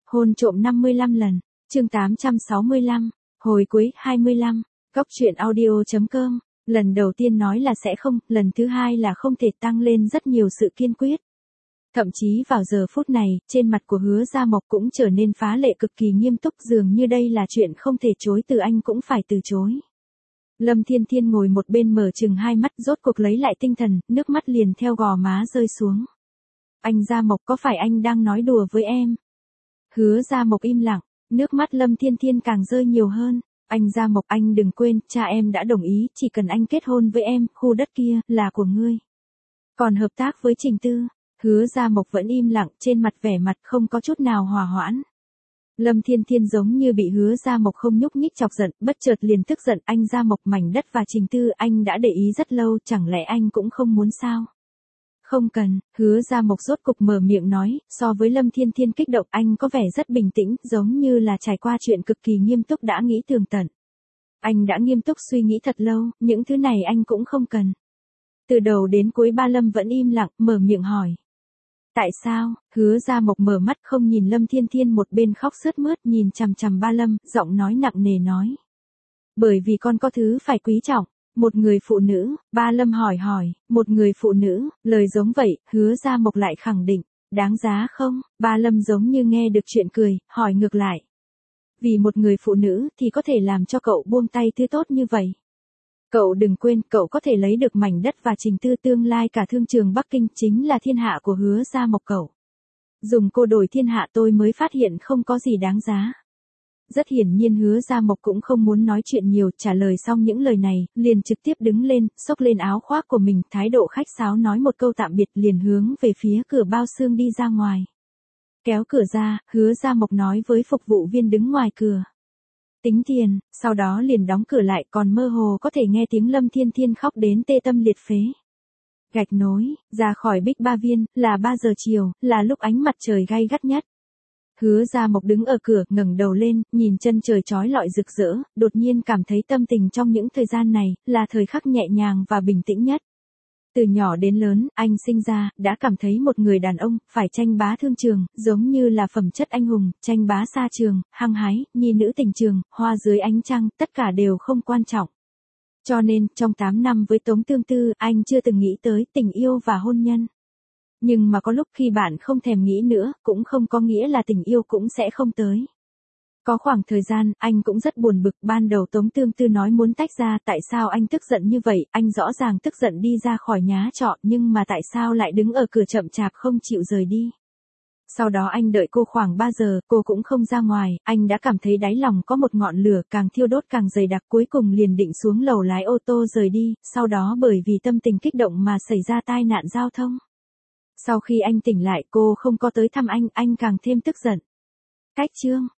Hôn trộm 55 lần. Chương 865. Hồi cuối 25. Góc truyện audio.com. Lần đầu tiên nói là sẽ không, lần thứ hai là không thể, tăng lên rất nhiều sự kiên quyết. Thậm chí vào giờ phút này, trên mặt của Hứa Gia Mộc cũng trở nên phá lệ cực kỳ nghiêm túc, dường như đây là chuyện không thể chối từ, anh cũng phải từ chối. Lâm Thiên Thiên ngồi một bên mở chừng hai mắt, rốt cuộc lấy lại tinh thần, nước mắt liền theo gò má rơi xuống. Anh Gia Mộc, có phải anh đang nói đùa với em? Hứa Gia Mộc im lặng, nước mắt Lâm Thiên Thiên càng rơi nhiều hơn. Anh Gia Mộc, anh đừng quên, cha em đã đồng ý, chỉ cần anh kết hôn với em, khu đất kia là của ngươi. Còn hợp tác với Trình Tư. Hứa Gia Mộc vẫn im lặng, trên mặt vẻ mặt không có chút nào hòa hoãn. Lâm Thiên Thiên giống như bị Hứa Gia Mộc không nhúc nhích chọc giận, bất chợt liền tức giận, anh Gia Mộc, mảnh đất và Trình Tư anh đã để ý rất lâu, chẳng lẽ anh cũng không muốn sao? Không cần. Hứa Gia Mộc rốt cục mở miệng nói, so với Lâm Thiên Thiên kích động, anh có vẻ rất bình tĩnh, giống như là trải qua chuyện cực kỳ nghiêm túc đã nghĩ tường tận. Anh đã nghiêm túc suy nghĩ thật lâu, những thứ này anh cũng không cần. Từ đầu đến cuối Ba Lâm vẫn im lặng, mở miệng hỏi. Tại sao? Hứa Gia Mộc mở mắt không nhìn Lâm Thiên Thiên, một bên khóc sướt mướt nhìn chằm chằm Ba Lâm, giọng nói nặng nề nói. Bởi vì con có thứ phải quý trọng. Một người phụ nữ. Ba Lâm hỏi, một người phụ nữ, lời giống vậy, Hứa Gia Mộc lại khẳng định. Đáng giá không? Ba Lâm giống như nghe được chuyện cười, hỏi ngược lại. Vì một người phụ nữ thì có thể làm cho cậu buông tay thứ tốt như vậy. Cậu đừng quên, cậu có thể lấy được mảnh đất và Trình Tư, tương lai cả thương trường Bắc Kinh chính là thiên hạ của Hứa Gia Mộc cậu. Dùng cô đổi thiên hạ, tôi mới phát hiện không có gì đáng giá. Rất hiển nhiên Hứa Gia Mộc cũng không muốn nói chuyện nhiều, trả lời xong những lời này, liền trực tiếp đứng lên, xốc lên áo khoác của mình, thái độ khách sáo nói một câu tạm biệt, liền hướng về phía cửa bao xương đi ra ngoài. Kéo cửa ra, Hứa Gia Mộc nói với phục vụ viên đứng ngoài cửa. Tính tiền, sau đó liền đóng cửa lại, còn mơ hồ có thể nghe tiếng Lâm Thiên Thiên khóc đến tê tâm liệt phế. Gạch nối, ra khỏi Bích Ba Viên, là 3 giờ chiều, là lúc ánh mặt trời gay gắt nhất. Hứa Gia Mộc đứng ở cửa, ngẩng đầu lên, nhìn chân trời chói lọi rực rỡ, đột nhiên cảm thấy tâm tình trong những thời gian này, là thời khắc nhẹ nhàng và bình tĩnh nhất. Từ nhỏ đến lớn, anh sinh ra, đã cảm thấy một người đàn ông, phải tranh bá thương trường, giống như là phẩm chất anh hùng, tranh bá xa trường, hăng hái, nhi nữ tình trường, hoa dưới ánh trăng, tất cả đều không quan trọng. Cho nên, trong 8 năm với Tống Tương Tư, anh chưa từng nghĩ tới tình yêu và hôn nhân. Nhưng mà có lúc khi bạn không thèm nghĩ nữa, cũng không có nghĩa là tình yêu cũng sẽ không tới. Có khoảng thời gian, anh cũng rất buồn bực, ban đầu Tống Tương Tư nói muốn tách ra, tại sao anh tức giận như vậy, anh rõ ràng tức giận đi ra khỏi nhá trọ, nhưng mà tại sao lại đứng ở cửa chậm chạp không chịu rời đi. Sau đó anh đợi cô khoảng 3 giờ, cô cũng không ra ngoài, anh đã cảm thấy đáy lòng có một ngọn lửa càng thiêu đốt càng dày đặc, cuối cùng liền định xuống lầu lái ô tô rời đi, sau đó bởi vì tâm tình kích động mà xảy ra tai nạn giao thông. Sau khi anh tỉnh lại cô không có tới thăm anh càng thêm tức giận. Cách chương.